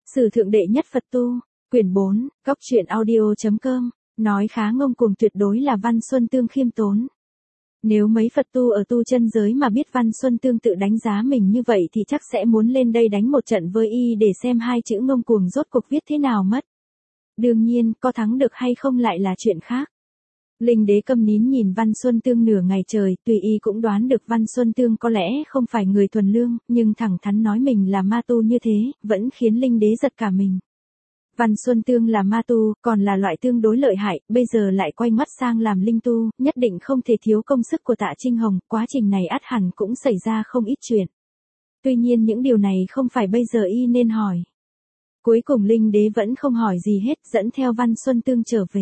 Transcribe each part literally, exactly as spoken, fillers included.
Sử thượng đệ nhất Phật tu, quyển bốn, góc truyện audio.com, nói khá ngông cuồng tuyệt đối là Văn Xuân Tương khiêm tốn. Nếu mấy Phật tu ở tu chân giới mà biết Văn Xuân Tương tự đánh giá mình như vậy thì chắc sẽ muốn lên đây đánh một trận với y để xem hai chữ ngông cuồng rốt cuộc viết thế nào mất. Đương nhiên, có thắng được hay không lại là chuyện khác. Linh đế câm nín nhìn Văn Xuân Tương nửa ngày trời, tùy y cũng đoán được Văn Xuân Tương có lẽ không phải người thuần lương, nhưng thẳng thắn nói mình là ma tu như thế, vẫn khiến Linh đế giật cả mình. Văn Xuân Tương là ma tu, còn là loại tương đối lợi hại, bây giờ lại quay mắt sang làm linh tu, nhất định không thể thiếu công sức của Tạ Trinh Hồng, quá trình này ắt hẳn cũng xảy ra không ít chuyện. Tuy nhiên những điều này không phải bây giờ y nên hỏi. Cuối cùng Linh đế vẫn không hỏi gì hết, dẫn theo Văn Xuân Tương trở về.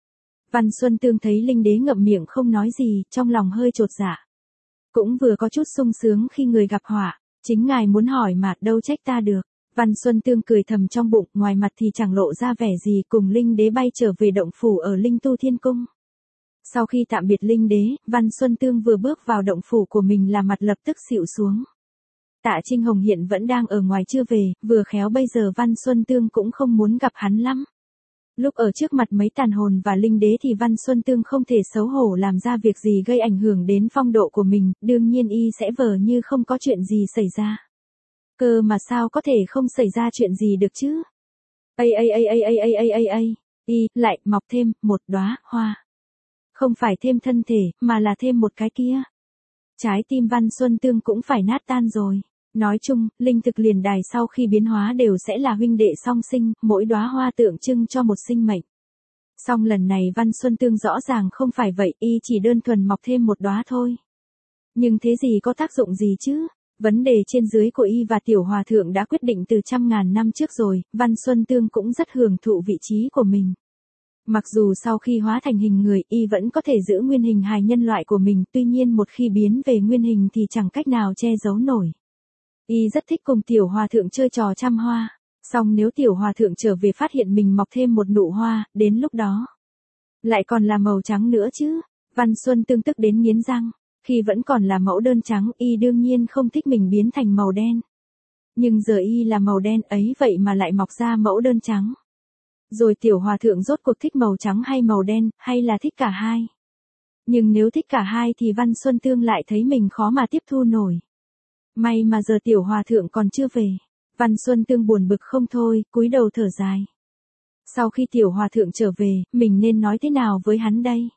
Văn Xuân Tương thấy Linh đế ngậm miệng không nói gì, trong lòng hơi chột dạ. Cũng vừa có chút sung sướng khi người gặp họa, chính ngài muốn hỏi mà, đâu trách ta được. Văn Xuân Tương cười thầm trong bụng, ngoài mặt thì chẳng lộ ra vẻ gì, cùng Linh đế bay trở về động phủ ở Linh Tu Thiên Cung. Sau khi tạm biệt Linh đế, Văn Xuân Tương vừa bước vào động phủ của mình là mặt lập tức xịu xuống. Tạ Trinh Hồng hiện vẫn đang ở ngoài chưa về, vừa khéo bây giờ Văn Xuân Tương cũng không muốn gặp hắn lắm. Lúc ở trước mặt mấy tàn hồn và linh đế thì Văn Xuân Tương không thể xấu hổ làm ra việc gì gây ảnh hưởng đến phong độ của mình, đương nhiên y sẽ vờ như không có chuyện gì xảy ra. Cơ mà sao có thể không xảy ra chuyện gì được chứ? Ây ây ây ây ây ây ây ây ây, y lại mọc thêm một đóa hoa. Không phải thêm thân thể, mà là thêm một cái kia. Trái tim Văn Xuân Tương cũng phải nát tan rồi. Nói chung, linh thực liền đài sau khi biến hóa đều sẽ là huynh đệ song sinh, mỗi đóa hoa tượng trưng cho một sinh mệnh. Song lần này Văn Xuân Tương rõ ràng không phải vậy, y chỉ đơn thuần mọc thêm một đóa thôi. Nhưng thế gì có tác dụng gì chứ? Vấn đề trên dưới của y và tiểu hòa thượng đã quyết định từ trăm ngàn năm trước rồi, Văn Xuân Tương cũng rất hưởng thụ vị trí của mình. Mặc dù sau khi hóa thành hình người, y vẫn có thể giữ nguyên hình hài nhân loại của mình, tuy nhiên một khi biến về nguyên hình thì chẳng cách nào che giấu nổi. Y rất thích cùng tiểu hòa thượng chơi trò trăm hoa, song nếu tiểu hòa thượng trở về phát hiện mình mọc thêm một nụ hoa, đến lúc đó lại còn là màu trắng nữa chứ. Văn Xuân Tương tức đến nghiến răng, khi vẫn còn là mẫu đơn trắng, y đương nhiên không thích mình biến thành màu đen. Nhưng giờ y là màu đen ấy vậy mà lại mọc ra mẫu đơn trắng. Rồi tiểu hòa thượng rốt cuộc thích màu trắng hay màu đen, hay là thích cả hai? Nhưng nếu thích cả hai thì Văn Xuân Tương lại thấy mình khó mà tiếp thu nổi. May mà giờ tiểu hòa thượng còn chưa về. Văn Xuân Tương buồn bực không thôi, cúi đầu thở dài. Sau khi tiểu hòa thượng trở về, mình nên nói thế nào với hắn đây?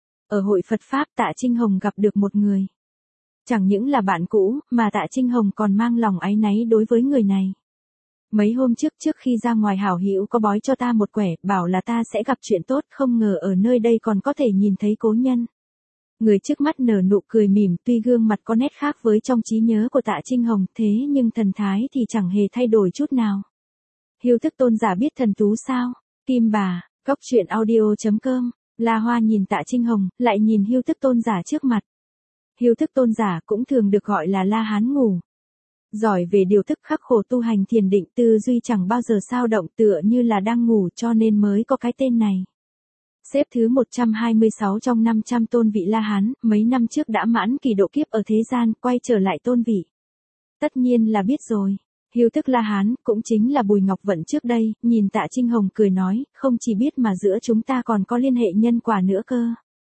Ở hội Phật Pháp Tạ Trinh Hồng gặp được một người. Chẳng những là bạn cũ, mà Tạ Trinh Hồng còn mang lòng áy náy đối với người này. Mấy hôm trước trước khi ra ngoài hảo hữu có bói cho ta một quẻ, bảo là ta sẽ gặp chuyện tốt, không ngờ ở nơi đây còn có thể nhìn thấy cố nhân. Người trước mắt nở nụ cười mỉm, tuy gương mặt có nét khác với trong trí nhớ của Tạ Trinh Hồng, thế nhưng thần thái thì chẳng hề thay đổi chút nào. Hiếu Thức Tôn giả biết thần tú sao? Kim bà, góc truyện audio.com. La Hoa nhìn Tạ Trinh Hồng, lại nhìn Hiếu Thức Tôn giả trước mặt. Hiếu Thức Tôn giả cũng thường được gọi là La Hán Ngủ. Giỏi về điều thức khắc khổ tu hành thiền định, tư duy chẳng bao giờ sao động, tựa như là đang ngủ, cho nên mới có cái tên này. Xếp thứ một trăm hai mươi sáu trong năm trăm tôn vị La Hán, mấy năm trước đã mãn kỳ độ kiếp ở thế gian, quay trở lại tôn vị. Tất nhiên là biết rồi. Hiếu Thức La Hán, cũng chính là Bùi Ngọc Vận trước đây, nhìn Tạ Trinh Hồng cười nói, không chỉ biết mà giữa chúng ta còn có liên hệ nhân quả nữa cơ.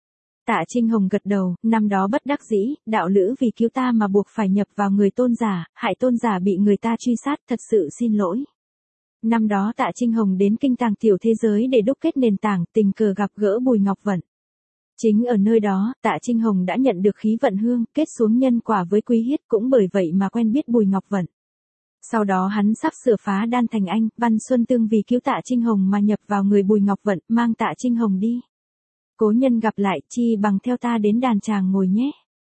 Tạ Trinh Hồng gật đầu, năm đó bất đắc dĩ, đạo lữ vì cứu ta mà buộc phải nhập vào người tôn giả, hại tôn giả bị người ta truy sát, thật sự xin lỗi. Năm đó Tạ Trinh Hồng đến kinh tàng tiểu thế giới để đúc kết nền tảng, tình cờ gặp gỡ Bùi Ngọc Vận. Chính ở nơi đó, Tạ Trinh Hồng đã nhận được khí vận hương, kết xuống nhân quả với Quý Hiết, cũng bởi vậy mà quen biết Bùi Ngọc Vận. Sau đó hắn sắp sửa phá đan thành anh, Văn Xuân Tương vì cứu Tạ Trinh Hồng mà nhập vào người Bùi Ngọc Vận, mang Tạ Trinh Hồng đi. Cố nhân gặp lại, chi bằng theo ta đến đàn tràng ngồi nhé.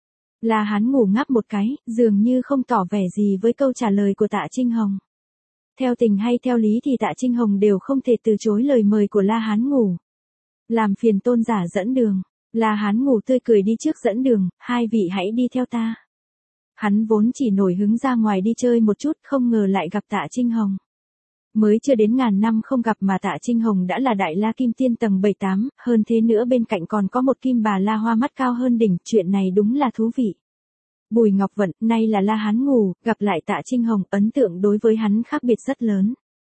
La Hán Ngủ ngáp một cái, dường như không tỏ vẻ gì với câu trả lời của Tạ Trinh Hồng. Theo tình hay theo lý thì Tạ Trinh Hồng đều không thể từ chối lời mời của La Hán Ngủ. Làm phiền tôn giả dẫn đường. La Hán Ngủ tươi cười đi trước dẫn đường, hai vị hãy đi theo ta. Hắn vốn chỉ nổi hứng ra ngoài đi chơi một chút, không ngờ lại gặp Tạ Trinh Hồng. Mới chưa đến ngàn năm không gặp mà Tạ Trinh Hồng đã là Đại La Kim Tiên tầng bảy tám, hơn thế nữa bên cạnh còn có một kim bà la hoa mắt cao hơn đỉnh, chuyện này đúng là thú vị. Bùi Ngọc Vận, nay là La Hán Ngủ, gặp lại Tạ Trinh Hồng, ấn tượng đối với hắn khác biệt rất lớn.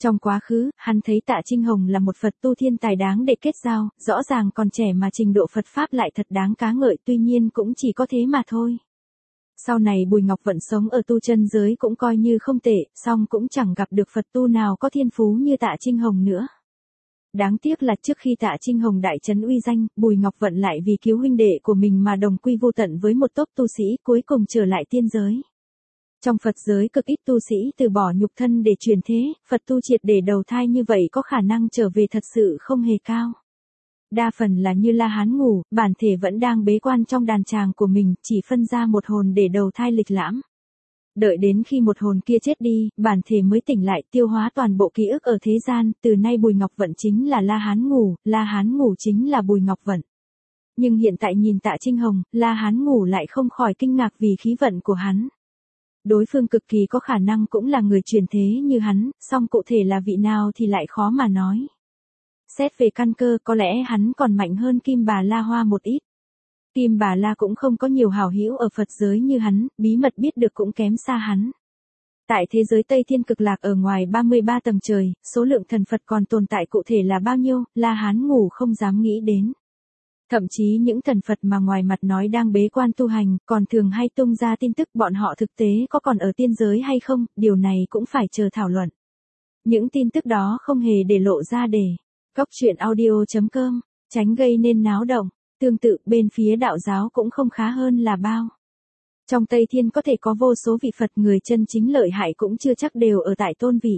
Trong quá khứ, hắn thấy Tạ Trinh Hồng là một Phật tu thiên tài đáng để kết giao, rõ ràng còn trẻ mà trình độ Phật Pháp lại thật đáng cá ngợi, tuy nhiên cũng chỉ có thế mà thôi. Sau này Bùi Ngọc Vận sống ở tu chân giới cũng coi như không tệ, song cũng chẳng gặp được Phật tu nào có thiên phú như Tạ Trinh Hồng nữa. Đáng tiếc là trước khi Tạ Trinh Hồng đại trấn uy danh, Bùi Ngọc Vận lại vì cứu huynh đệ của mình mà đồng quy vô tận với một tốp tu sĩ, cuối cùng trở lại tiên giới. Trong Phật giới cực ít tu sĩ từ bỏ nhục thân để truyền thế, Phật tu triệt để đầu thai như vậy có khả năng trở về thật sự không hề cao. Đa phần là như La Hán ngủ, bản thể vẫn đang bế quan trong đàn tràng của mình, chỉ phân ra một hồn để đầu thai lịch lãm. Đợi đến khi một hồn kia chết đi, bản thể mới tỉnh lại tiêu hóa toàn bộ ký ức ở thế gian, từ nay Bùi Ngọc Vận chính là La Hán ngủ, La Hán ngủ chính là Bùi Ngọc Vận. Nhưng hiện tại nhìn Tạ Trinh Hồng, La Hán ngủ lại không khỏi kinh ngạc vì khí vận của hắn. Đối phương cực kỳ có khả năng cũng là người truyền thế như hắn, song cụ thể là vị nào thì lại khó mà nói. Xét về căn cơ có lẽ hắn còn mạnh hơn Kim Bà La Hoa một ít. Kim Bà La cũng không có nhiều hảo hữu ở Phật giới như hắn, bí mật biết được cũng kém xa hắn. Tại thế giới Tây Thiên Cực Lạc ở ngoài ba mươi ba tầng trời, số lượng thần Phật còn tồn tại cụ thể là bao nhiêu, La Hán ngủ không dám nghĩ đến. Thậm chí những thần Phật mà ngoài mặt nói đang bế quan tu hành, còn thường hay tung ra tin tức bọn họ thực tế có còn ở tiên giới hay không, điều này cũng phải chờ thảo luận. Những tin tức đó không hề để lộ ra để Cóc truyện audio chấm com, tránh gây nên náo động. Tương tự bên phía đạo giáo cũng không khá hơn là bao. Trong Tây Thiên có thể có vô số vị Phật người chân chính lợi hại cũng chưa chắc đều ở tại tôn vị.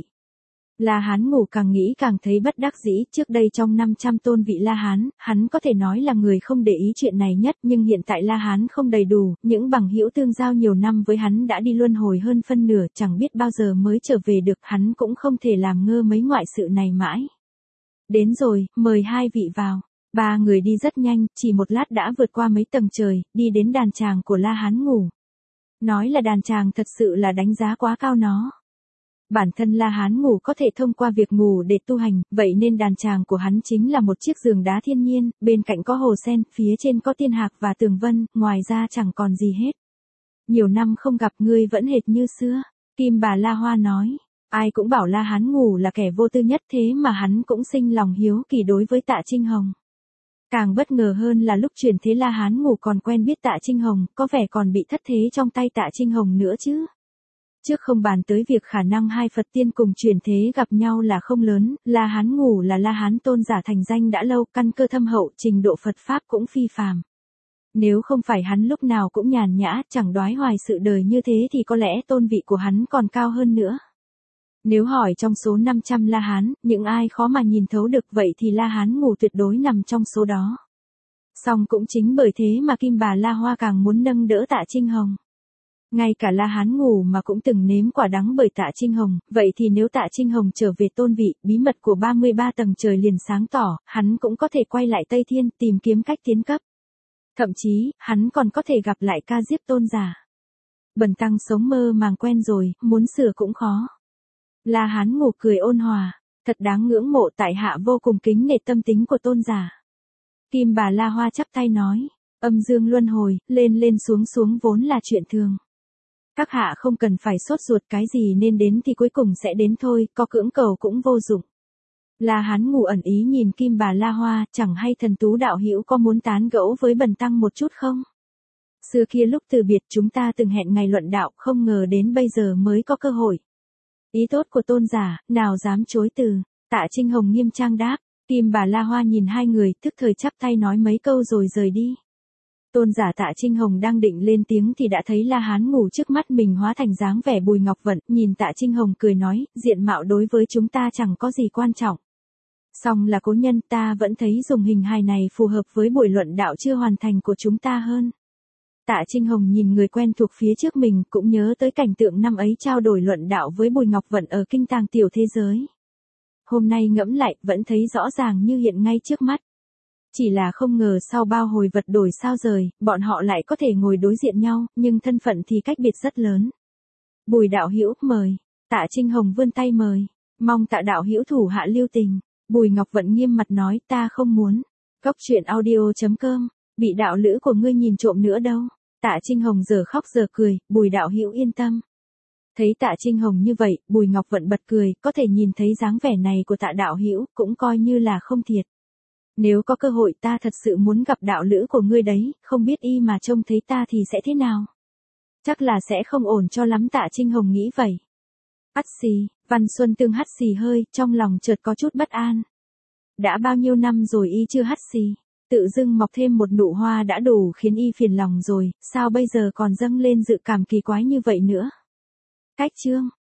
La Hán ngủ càng nghĩ càng thấy bất đắc dĩ, trước đây trong năm trăm tôn vị La Hán, hắn có thể nói là người không để ý chuyện này nhất, nhưng hiện tại La Hán không đầy đủ, những bằng hữu tương giao nhiều năm với hắn đã đi luân hồi hơn phân nửa, chẳng biết bao giờ mới trở về được, hắn cũng không thể làm ngơ mấy ngoại sự này mãi. Đến rồi, mời hai vị vào. Ba người đi rất nhanh, chỉ một lát đã vượt qua mấy tầng trời, đi đến đàn tràng của La Hán ngủ. Nói là đàn tràng thật sự là đánh giá quá cao nó. Bản thân La Hán ngủ có thể thông qua việc ngủ để tu hành, vậy nên đàn tràng của hắn chính là một chiếc giường đá thiên nhiên, bên cạnh có hồ sen, phía trên có tiên hạc và tường vân, ngoài ra chẳng còn gì hết. Nhiều năm không gặp ngươi vẫn hệt như xưa, Kim Bà La Hoa nói. Ai cũng bảo La Hán ngủ là kẻ vô tư nhất, thế mà hắn cũng sinh lòng hiếu kỳ đối với Tạ Trinh Hồng. Càng bất ngờ hơn là lúc truyền thế La Hán ngủ còn quen biết Tạ Trinh Hồng, có vẻ còn bị thất thế trong tay Tạ Trinh Hồng nữa chứ. Trước không bàn tới việc khả năng hai Phật tiên cùng truyền thế gặp nhau là không lớn, La Hán ngủ là La Hán tôn giả thành danh đã lâu, căn cơ thâm hậu, trình độ Phật Pháp cũng phi phàm. Nếu không phải hắn lúc nào cũng nhàn nhã, chẳng đoái hoài sự đời như thế thì có lẽ tôn vị của hắn còn cao hơn nữa. Nếu hỏi trong số năm trăm La Hán, những ai khó mà nhìn thấu được vậy thì La Hán ngủ tuyệt đối nằm trong số đó. Song cũng chính bởi thế mà Kim Bà La Hoa càng muốn nâng đỡ Tạ Trinh Hồng. Ngay cả La Hán ngủ mà cũng từng nếm quả đắng bởi Tạ Trinh Hồng, vậy thì nếu Tạ Trinh Hồng trở về tôn vị, bí mật của ba mươi ba tầng trời liền sáng tỏ, hắn cũng có thể quay lại Tây Thiên tìm kiếm cách tiến cấp. Thậm chí, hắn còn có thể gặp lại Ca Diếp tôn giả. Bần tăng sống mơ màng quen rồi, muốn sửa cũng khó. La Hán ngủ cười ôn hòa, thật đáng ngưỡng mộ, tại hạ vô cùng kính nể tâm tính của tôn giả. Kim Bà La Hoa chắp tay nói, âm dương luân hồi, lên lên xuống xuống vốn là chuyện thường. Các hạ không cần phải sốt ruột, cái gì nên đến thì cuối cùng sẽ đến thôi, có cưỡng cầu cũng vô dụng. La Hán ngủ ẩn ý nhìn Kim Bà La Hoa, chẳng hay thần tú đạo hữu có muốn tán gẫu với bần tăng một chút không? Xưa kia lúc từ biệt chúng ta từng hẹn ngày luận đạo, không ngờ đến bây giờ mới có cơ hội. Ý tốt của tôn giả, nào dám chối từ. Tạ Trinh Hồng nghiêm trang đáp. Kim Bà La Hoa nhìn hai người, tức thời chắp tay nói mấy câu rồi rời đi. Tôn giả Tạ Trinh Hồng đang định lên tiếng thì đã thấy La Hán ngủ trước mắt mình hóa thành dáng vẻ Bùi Ngọc Vận, nhìn Tạ Trinh Hồng cười nói, diện mạo đối với chúng ta chẳng có gì quan trọng. Song là cố nhân, ta vẫn thấy dùng hình hài này phù hợp với buổi luận đạo chưa hoàn thành của chúng ta hơn. Tạ Trinh Hồng nhìn người quen thuộc phía trước mình, cũng nhớ tới cảnh tượng năm ấy trao đổi luận đạo với Bùi Ngọc Vận ở kinh tàng tiểu thế giới. Hôm nay ngẫm lại, vẫn thấy rõ ràng như hiện ngay trước mắt. Chỉ là không ngờ sau bao hồi vật đổi sao rời, bọn họ lại có thể ngồi đối diện nhau, nhưng thân phận thì cách biệt rất lớn. Bùi đạo hữu mời. Tạ Trinh Hồng vươn tay mời. Mong Tạ đạo hữu thủ hạ lưu tình. Bùi Ngọc Vận nghiêm mặt nói, ta không muốn. Cóc truyện audio chấm com. Bị đạo lữ của ngươi nhìn trộm nữa đâu. Tạ Trinh Hồng giờ khóc giờ cười, Bùi đạo hữu yên tâm. Thấy Tạ Trinh Hồng như vậy, Bùi Ngọc Vận bật cười, có thể nhìn thấy dáng vẻ này của Tạ đạo hữu, cũng coi như là không thiệt. Nếu có cơ hội ta thật sự muốn gặp đạo lữ của ngươi đấy, không biết y mà trông thấy ta thì sẽ thế nào? Chắc là sẽ không ổn cho lắm, Tạ Trinh Hồng nghĩ vậy. Hắt xì, Văn Xuân Tương hắt xì hơi, trong lòng chợt có chút bất an. Đã bao nhiêu năm rồi y chưa hắt xì, tự dưng mọc thêm một nụ hoa đã đủ khiến y phiền lòng rồi, sao bây giờ còn dâng lên dự cảm kỳ quái như vậy nữa? Cách chương